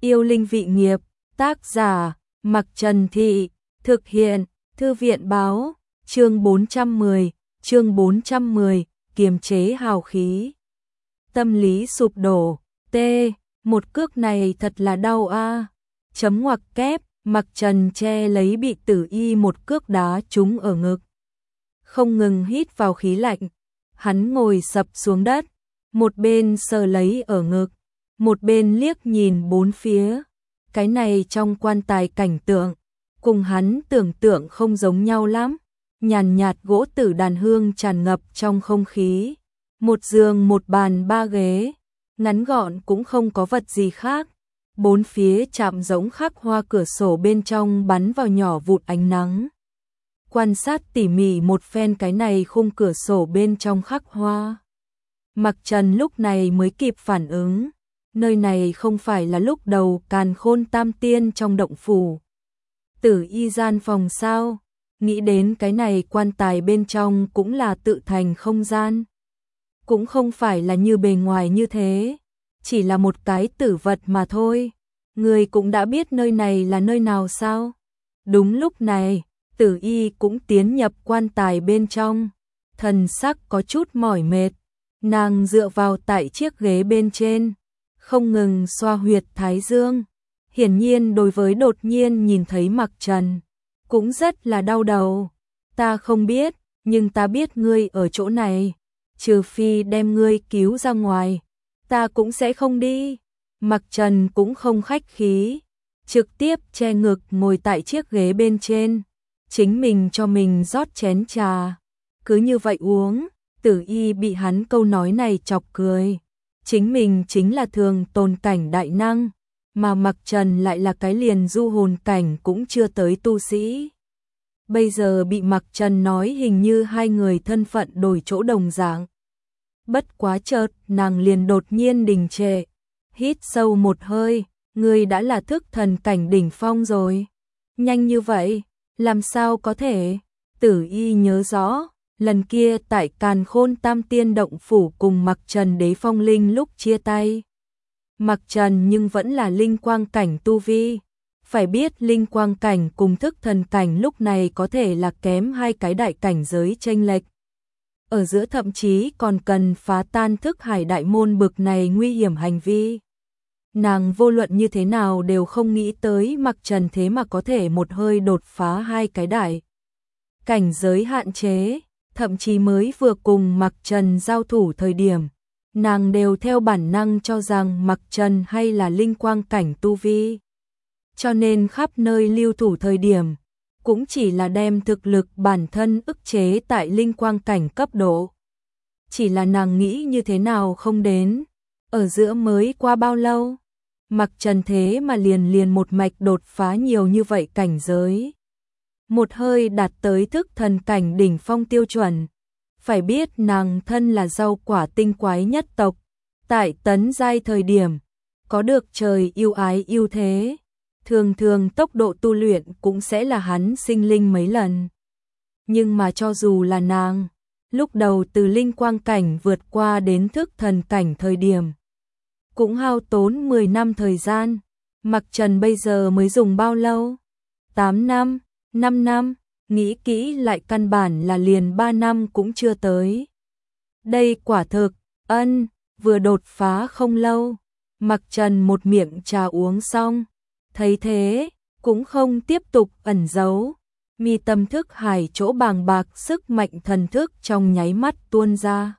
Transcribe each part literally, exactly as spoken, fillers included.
Yêu linh vị nghiệp, tác giả, Mặc Trần Thị, thực hiện, Thư viện báo, chương bốn trăm mười, chương bốn trăm mười, kiềm chế hào khí. Tâm lý sụp đổ, T, một cước này thật là đau a. Chấm ngoặc kép, Mặc Trần che lấy bị Tử Y một cước đá trúng ở ngực. Không ngừng hít vào khí lạnh, hắn ngồi sập xuống đất, một bên sờ lấy ở ngực, một bên liếc nhìn bốn phía. Cái này trong quan tài cảnh tượng, cùng hắn tưởng tượng không giống nhau lắm. Nhàn nhạt gỗ tử đàn hương tràn ngập trong không khí. Một giường một bàn ba ghế, ngắn gọn cũng không có vật gì khác. Bốn phía chạm giống khắc hoa cửa sổ bên trong bắn vào nhỏ vụn ánh nắng. Quan sát tỉ mỉ một phen cái này khung cửa sổ bên trong khắc hoa. Mặc Trần lúc này mới kịp phản ứng. Nơi này không phải là lúc đầu Càn Khôn Tam Tiên trong động phủ. Tử Y gian phòng sao? Nghĩ đến cái này quan tài bên trong cũng là tự thành không gian. Cũng không phải là như bề ngoài như thế. Chỉ là một cái tử vật mà thôi. Người cũng đã biết nơi này là nơi nào sao? Đúng lúc này, Tử Y cũng tiến nhập quan tài bên trong. Thần sắc có chút mỏi mệt. Nàng dựa vào tại chiếc ghế bên trên, không ngừng xoa huyệt thái dương. Hiển nhiên đối với đột nhiên nhìn thấy Mặc Trần, cũng rất là đau đầu. Ta không biết, nhưng ta biết ngươi ở chỗ này. Trừ phi đem ngươi cứu ra ngoài, ta cũng sẽ không đi. Mặc Trần cũng không khách khí, trực tiếp che ngực ngồi tại chiếc ghế bên trên. Chính mình cho mình rót chén trà. Cứ như vậy uống. Tử Y bị hắn câu nói này chọc cười. Chính mình chính là thường tồn cảnh đại năng, mà Mặc Trần lại là cái liền du hồn cảnh cũng chưa tới tu sĩ. Bây giờ bị Mặc Trần nói hình như hai người thân phận đổi chỗ đồng dạng. Bất quá chợt, nàng liền đột nhiên đình trệ. Hít sâu một hơi, ngươi đã là thức thần cảnh đỉnh phong rồi. Nhanh như vậy, làm sao có thể? Tử Y nhớ rõ, lần kia tại Càn Khôn Tam Tiên động phủ cùng Mặc Trần Đế Phong Linh lúc chia tay. Mặc Trần nhưng vẫn là linh quang cảnh tu vi. Phải biết linh quang cảnh cùng thức thần cảnh lúc này có thể là kém hai cái đại cảnh giới chênh lệch. Ở giữa thậm chí còn cần phá tan thức hải đại môn bực này nguy hiểm hành vi. Nàng vô luận như thế nào đều không nghĩ tới Mặc Trần thế mà có thể một hơi đột phá hai cái đại cảnh giới hạn chế. Thậm chí mới vừa cùng Mặc Trần giao thủ thời điểm, nàng đều theo bản năng cho rằng Mặc Trần hay là linh quang cảnh tu vi. Cho nên khắp nơi lưu thủ thời điểm, cũng chỉ là đem thực lực bản thân ức chế tại linh quang cảnh cấp độ. Chỉ là nàng nghĩ như thế nào không đến, ở giữa mới qua bao lâu, Mặc Trần thế mà liền liền một mạch đột phá nhiều như vậy cảnh giới. Một hơi đạt tới thức thần cảnh đỉnh phong tiêu chuẩn. Phải biết nàng thân là rau quả tinh quái nhất tộc, tại tấn giai thời điểm, có được trời yêu ái yêu thế. Thường thường tốc độ tu luyện cũng sẽ là hắn sinh linh mấy lần. Nhưng mà cho dù là nàng, lúc đầu từ linh quang cảnh vượt qua đến thức thần cảnh thời điểm, cũng hao tốn mười năm thời gian. Mặc Trần bây giờ mới dùng bao lâu? tám năm? năm năm, nghĩ kỹ lại căn bản là liền ba năm cũng chưa tới. Đây quả thực, ân, vừa đột phá không lâu. Mặc Trần một miệng trà uống xong, thấy thế, cũng không tiếp tục ẩn giấu. Mi tâm thức hải chỗ bàng bạc sức mạnh thần thức trong nháy mắt tuôn ra.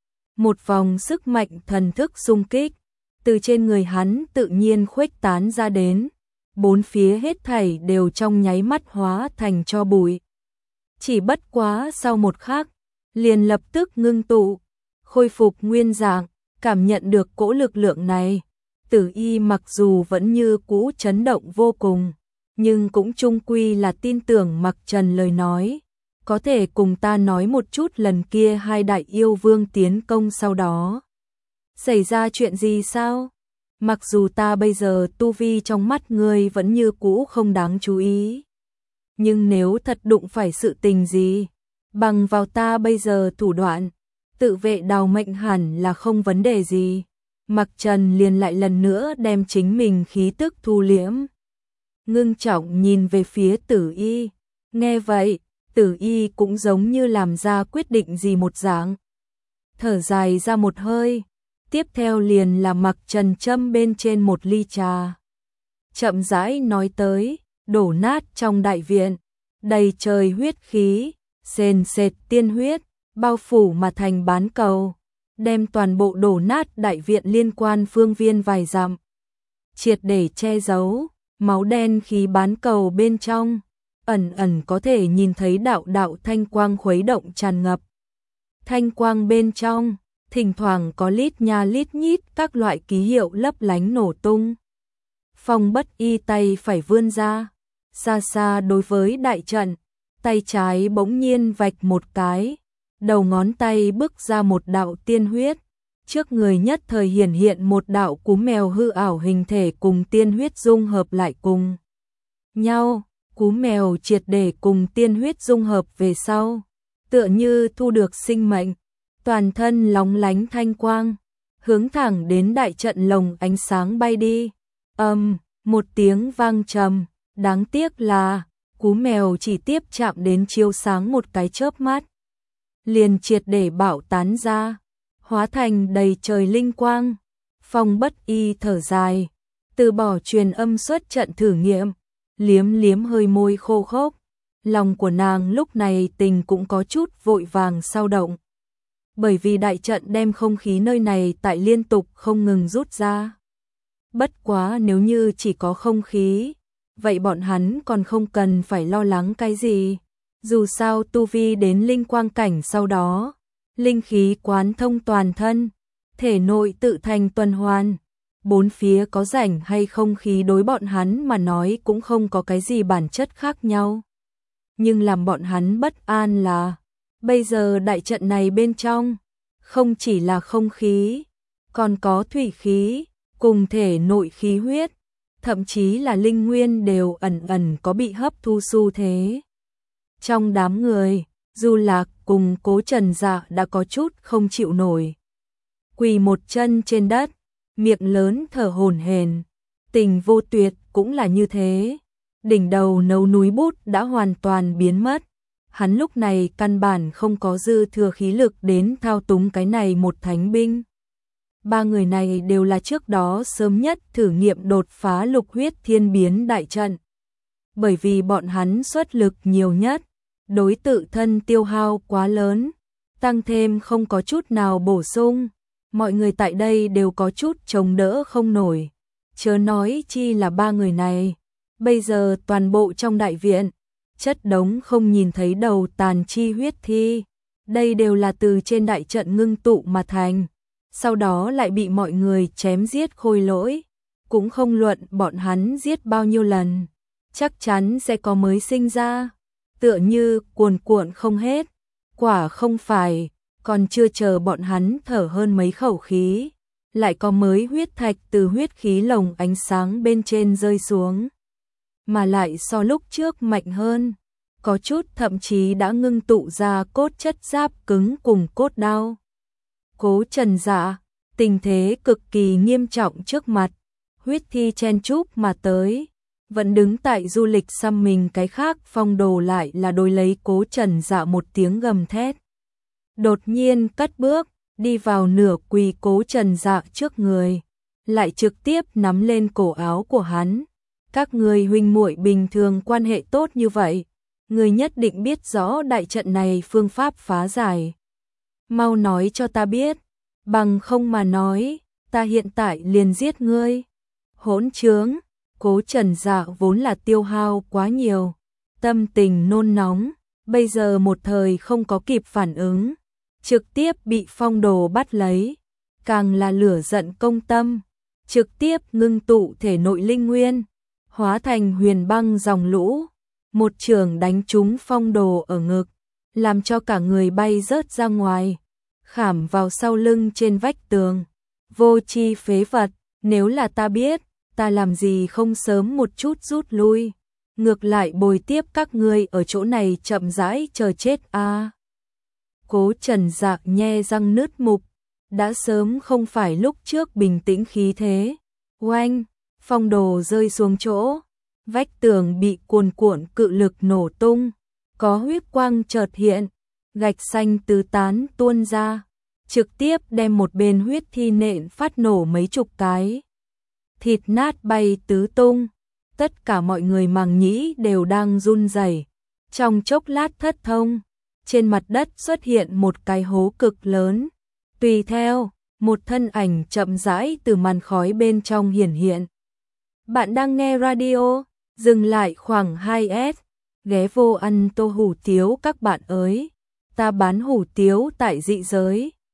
Một vòng sức mạnh thần thức xung kích, từ trên người hắn tự nhiên khuếch tán ra đến. Bốn phía hết thảy đều trong nháy mắt hóa thành tro bụi. Chỉ bất quá sau một khắc, liền lập tức ngưng tụ, khôi phục nguyên dạng. Cảm nhận được cỗ lực lượng này, Tử Y mặc dù vẫn như cũ chấn động vô cùng, nhưng cũng chung quy là tin tưởng Mặc Trần lời nói. Có thể cùng ta nói một chút lần kia hai đại yêu vương tiến công sau đó xảy ra chuyện gì sao? Mặc dù ta bây giờ tu vi trong mắt ngươi vẫn như cũ không đáng chú ý, nhưng nếu thật đụng phải sự tình gì, bằng vào ta bây giờ thủ đoạn, tự vệ đào mệnh hẳn là không vấn đề gì. Mặc Trần liền lại lần nữa đem chính mình khí tức thu liễm. Ngưng trọng nhìn về phía Tử Y, nghe vậy, Tử Y cũng giống như làm ra quyết định gì một dạng. Thở dài ra một hơi, tiếp theo liền là Mặc Trần châm bên trên một ly trà. Chậm rãi nói tới, đổ nát trong đại viện, đầy trời huyết khí, sền sệt tiên huyết, bao phủ mà thành bán cầu, đem toàn bộ đổ nát đại viện liên quan phương viên vài dặm, triệt để che giấu, máu đen khí bán cầu bên trong, ẩn ẩn có thể nhìn thấy đạo đạo thanh quang khuấy động tràn ngập. Thanh quang bên trong, thỉnh thoảng có lít nha lít nhít các loại ký hiệu lấp lánh nổ tung. Phong Bất Y tay phải vươn ra, xa xa đối với đại trận, tay trái bỗng nhiên vạch một cái, đầu ngón tay bức ra một đạo tiên huyết, trước người nhất thời hiển hiện một đạo cú mèo hư ảo hình thể cùng tiên huyết dung hợp lại cùng nhau, cú mèo triệt để cùng tiên huyết dung hợp về sau, tựa như thu được sinh mệnh, toàn thân lóng lánh thanh quang, hướng thẳng đến đại trận lồng ánh sáng bay đi. Âm, um, một tiếng vang trầm, đáng tiếc là cú mèo chỉ tiếp chạm đến chiếu sáng một cái chớp mắt, liền triệt để bạo tán ra, hóa thành đầy trời linh quang. Phong Bất Y thở dài, từ bỏ truyền âm xuất trận thử nghiệm, liếm liếm hơi môi khô khốc, lòng của nàng lúc này tình cũng có chút vội vàng sao động. Bởi vì đại trận đem không khí nơi này tại liên tục không ngừng rút ra. Bất quá nếu như chỉ có không khí, vậy bọn hắn còn không cần phải lo lắng cái gì. Dù sao tu vi đến linh quang cảnh sau đó, linh khí quán thông toàn thân, thể nội tự thành tuần hoàn, bốn phía có rảnh hay không khí đối bọn hắn mà nói cũng không có cái gì bản chất khác nhau. Nhưng làm bọn hắn bất an là, bây giờ đại trận này bên trong, không chỉ là không khí, còn có thủy khí, cùng thể nội khí huyết, thậm chí là linh nguyên đều ẩn ẩn có bị hấp thu xu thế. Trong đám người, Du Lạc cùng Cố Trần Dạ đã có chút không chịu nổi. Quỳ một chân trên đất, miệng lớn thở hổn hển. Tình Vô Tuyệt cũng là như thế. Đỉnh đầu nấu núi bút đã hoàn toàn biến mất. Hắn lúc này căn bản không có dư thừa khí lực đến thao túng cái này một thánh binh. Ba người này đều là trước đó sớm nhất thử nghiệm đột phá lục huyết thiên biến đại trận. Bởi vì bọn hắn xuất lực nhiều nhất, đối tự thân tiêu hao quá lớn, tăng thêm không có chút nào bổ sung, mọi người tại đây đều có chút chống đỡ không nổi. Chớ nói chi là ba người này, bây giờ toàn bộ trong đại viện, chất đống không nhìn thấy đầu tàn chi huyết thi, đây đều là từ trên đại trận ngưng tụ mà thành, sau đó lại bị mọi người chém giết khôi lỗi, cũng không luận bọn hắn giết bao nhiêu lần, chắc chắn sẽ có mới sinh ra, tựa như cuồn cuộn không hết, quả không phải, còn chưa chờ bọn hắn thở hơn mấy khẩu khí, lại có mới huyết thạch từ huyết khí lồng ánh sáng bên trên rơi xuống, mà lại so lúc trước mạnh hơn, có chút thậm chí đã ngưng tụ ra cốt chất giáp cứng cùng cốt đao. Cố Trần Dạ, tình thế cực kỳ nghiêm trọng trước mặt, huyết thi chen chúc mà tới, vẫn đứng tại Du Lịch xăm mình cái khác Phong Đồ lại là đối lấy Cố Trần Dạ một tiếng gầm thét. Đột nhiên cất bước, đi vào nửa quỳ Cố Trần Dạ trước người, lại trực tiếp nắm lên cổ áo của hắn. Các người huynh muội bình thường quan hệ tốt như vậy, người nhất định biết rõ đại trận này phương pháp phá giải. Mau nói cho ta biết, bằng không mà nói, ta hiện tại liền giết ngươi. Hỗn trướng, Cố Trần Dạ vốn là tiêu hao quá nhiều, tâm tình nôn nóng, bây giờ một thời không có kịp phản ứng, trực tiếp bị Phong Đồ bắt lấy, càng là lửa giận công tâm, trực tiếp ngưng tụ thể nội linh nguyên, hóa thành huyền băng dòng lũ, một trường đánh trúng Phong Đồ ở ngực, làm cho cả người bay rớt ra ngoài, khảm vào sau lưng trên vách tường. Vô tri phế vật, nếu là ta biết, ta làm gì không sớm một chút rút lui, ngược lại bồi tiếp các ngươi ở chỗ này chậm rãi chờ chết a. À. Cố Trần Dạ nhe răng nứt mục, đã sớm không phải lúc trước bình tĩnh khí thế. Oanh, phong đồ rơi xuống chỗ, vách tường bị cuồn cuộn cự lực nổ tung, có huyết quang chợt hiện, gạch xanh tứ tán tuôn ra, trực tiếp đem một bên huyết thi nện phát nổ mấy chục cái. Thịt nát bay tứ tung, tất cả mọi người màng nhĩ đều đang run rẩy. Trong chốc lát thất thông, trên mặt đất xuất hiện một cái hố cực lớn. Tùy theo, một thân ảnh chậm rãi từ màn khói bên trong hiển hiện. Bạn đang nghe radio, dừng lại khoảng hai S, ghé vô ăn tô hủ tiếu các bạn ơi. Ta bán hủ tiếu tại dị giới.